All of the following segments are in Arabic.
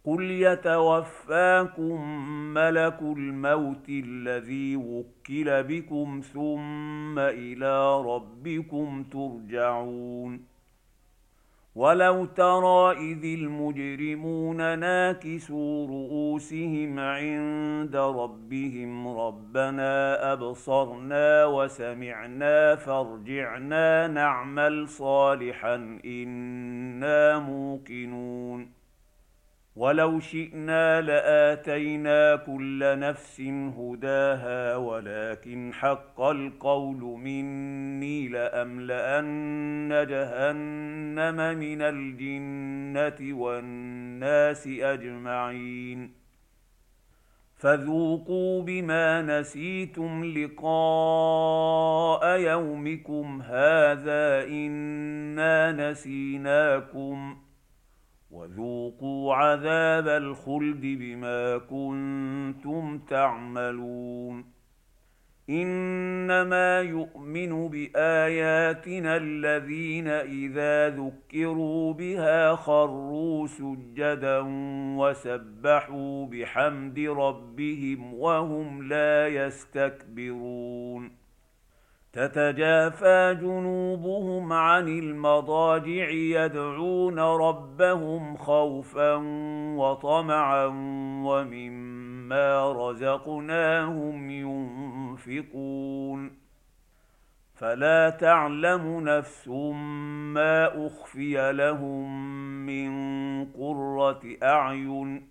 قل يتوفاكم ملك الموت الذي وكل بكم ثم إلى ربكم ترجعون. ولو ترى إذ المجرمون ناكسوا رءوسهم عند ربهم ربنا أبصرنا وسمعنا فارجعنا نعمل صالحا إنا موقنون. ولو شئنا لآتينا كل نفس هداها ولكن حق القول مني لأملأن جهنم من الجنة والناس أجمعين. فذوقوا بما نسيتم لقاء يومكم هذا إنا نسيناكم وذوقوا عذاب الخلد بما كنتم تعملون. إنما يؤمن بآياتنا الذين إذا ذكروا بها خروا سجدا وسبحوا بحمد ربهم وهم لا يستكبرون. تتجافى جنوبهم عن المضاجع يدعون ربهم خوفا وطمعا ومما رزقناهم ينفقون. فلا تعلم نفس ما أخفي لهم من قرة أعين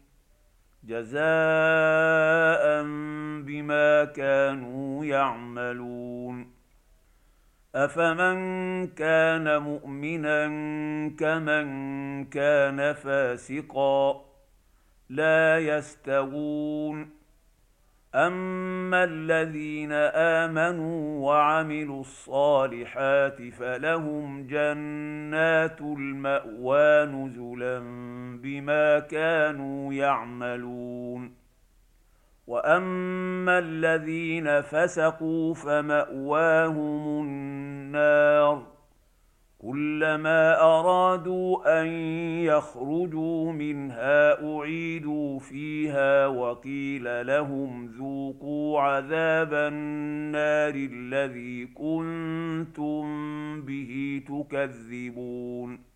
جزاء بما كانوا يعملون. أفمن كان مؤمنا كمن كان فاسقا لا يستوون. أما الذين آمنوا وعملوا الصالحات فلهم جنات المأوى نزلا بما كانوا يعملون. وأما الذين فسقوا فمأواهم النار كلما أرادوا أن يخرجوا منها أعيدوا فيها وقيل لهم ذوقوا عذاب النار الذي كنتم به تكذبون.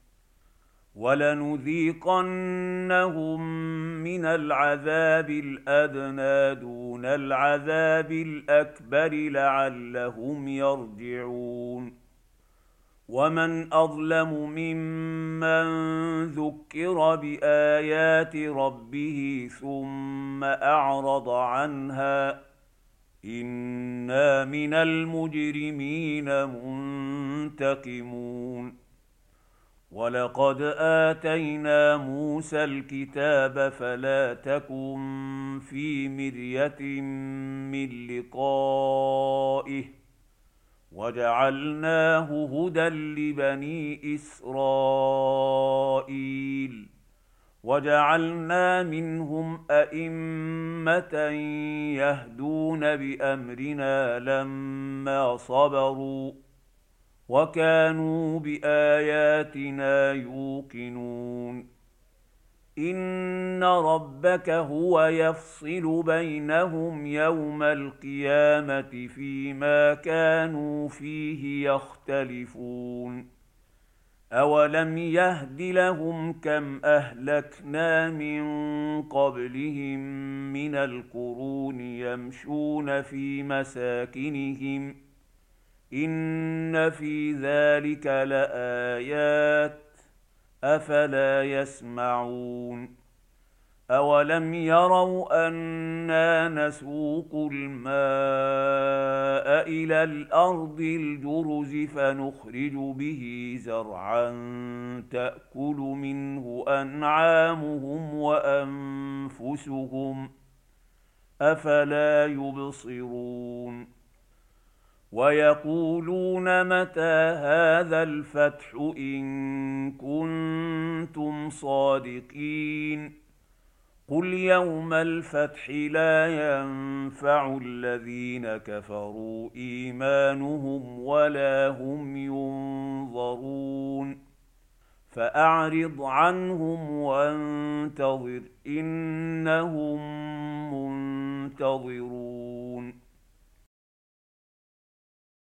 ولنذيقنهم من العذاب الأدنى دون العذاب الأكبر لعلهم يرجعون. ومن أظلم ممن ذكر بآيات ربه ثم أعرض عنها إنا من المجرمين منتقمون. ولقد آتينا موسى الكتاب فلا تكن في مرية من لقائه وجعلناه هدى لبني إسرائيل وجعلنا منهم أئمة يهدون بأمرنا لما صبروا وكانوا بآياتنا يوقنون. إن ربك هو يفصل بينهم يوم القيامة فيما كانوا فيه يختلفون. أولم يهد لهم كم أهلكنا من قبلهم من القرون يمشون في مساكنهم إن في ذلك لآيات أفلا يسمعون. أولم يروا أنا نسوق الماء إلى الأرض الجرز فنخرج به زرعا تأكل منه أنعامهم وأنفسهم أفلا يبصرون. ويقولون متى هذا الفتح إن كنتم صادقين قل يوم الفتح لا ينفع الذين كفروا إيمانهم ولا هم ينظرون. فأعرض عنهم فانتظر إنهم منتظرون